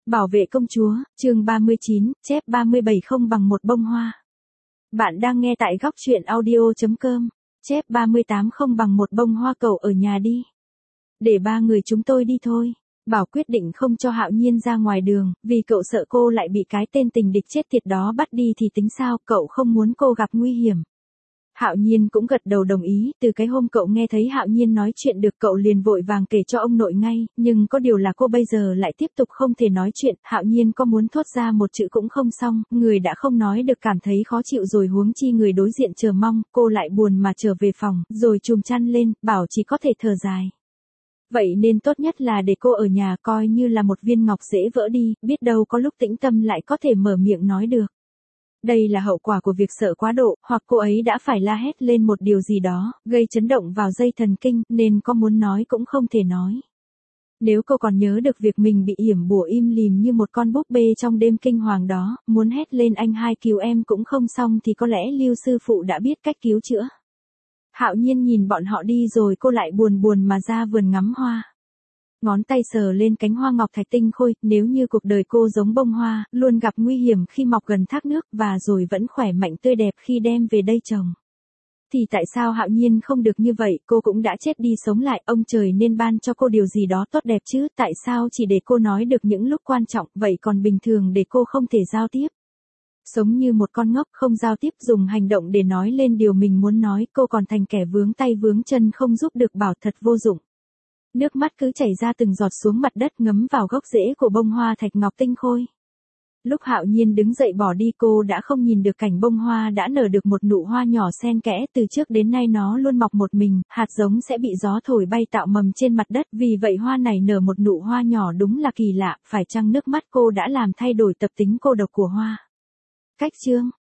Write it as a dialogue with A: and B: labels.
A: Bảo vệ công chúa, chương 39, chép 37 không bằng một bông hoa. Bạn đang nghe tại góc truyện audio.com, chép 38 không bằng một bông hoa, cậu ở nhà đi. Để ba người chúng tôi đi thôi. Bảo quyết định không cho Hạo Nhiên ra ngoài đường, vì cậu sợ cô lại bị cái tên tình địch chết tiệt đó bắt đi thì tính sao, cậu không muốn cô gặp nguy hiểm. Hạo Nhiên cũng gật đầu đồng ý, từ cái hôm cậu nghe thấy Hạo Nhiên nói chuyện được cậu liền vội vàng kể cho ông nội ngay, nhưng có điều là cô bây giờ lại tiếp tục không thể nói chuyện, Hạo Nhiên có muốn thốt ra một chữ cũng không xong, người đã không nói được cảm thấy khó chịu rồi huống chi người đối diện chờ mong, cô lại buồn mà trở về phòng, rồi chùm chăn lên, bảo chỉ có thể thở dài. Vậy nên tốt nhất là để cô ở nhà coi như là một viên ngọc dễ vỡ đi, biết đâu có lúc tĩnh tâm lại có thể mở miệng nói được. Đây là hậu quả của việc sợ quá độ, hoặc cô ấy đã phải la hét lên một điều gì đó, gây chấn động vào dây thần kinh, nên có muốn nói cũng không thể nói. Nếu cô còn nhớ được việc mình bị yểm bùa im lìm như một con búp bê trong đêm kinh hoàng đó, muốn hét lên anh hai cứu em cũng không xong thì có lẽ Lưu sư phụ đã biết cách cứu chữa. Hạo Nhiên nhìn bọn họ đi rồi cô lại buồn buồn mà ra vườn ngắm hoa. Ngón tay sờ lên cánh hoa ngọc thạch tinh khôi, nếu như cuộc đời cô giống bông hoa, luôn gặp nguy hiểm khi mọc gần thác nước và rồi vẫn khỏe mạnh tươi đẹp khi đem về đây trồng. Thì tại sao Hạo Nhiên không được như vậy, cô cũng đã chết đi sống lại, ông trời nên ban cho cô điều gì đó tốt đẹp chứ, tại sao chỉ để cô nói được những lúc quan trọng, vậy còn bình thường để cô không thể giao tiếp. Sống như một con ngốc không giao tiếp, dùng hành động để nói lên điều mình muốn nói, cô còn thành kẻ vướng tay vướng chân không giúp được, bảo thật vô dụng. Nước mắt cứ chảy ra từng giọt xuống mặt đất ngấm vào gốc rễ của bông hoa thạch ngọc tinh khôi. Lúc Hạo Nhiên đứng dậy bỏ đi cô đã không nhìn được cảnh bông hoa đã nở được một nụ hoa nhỏ xen kẽ, từ trước đến nay nó luôn mọc một mình, hạt giống sẽ bị gió thổi bay tạo mầm trên mặt đất, vì vậy hoa này nở một nụ hoa nhỏ đúng là kỳ lạ, phải chăng nước mắt cô đã làm thay đổi tập tính cô độc của hoa. Cách chương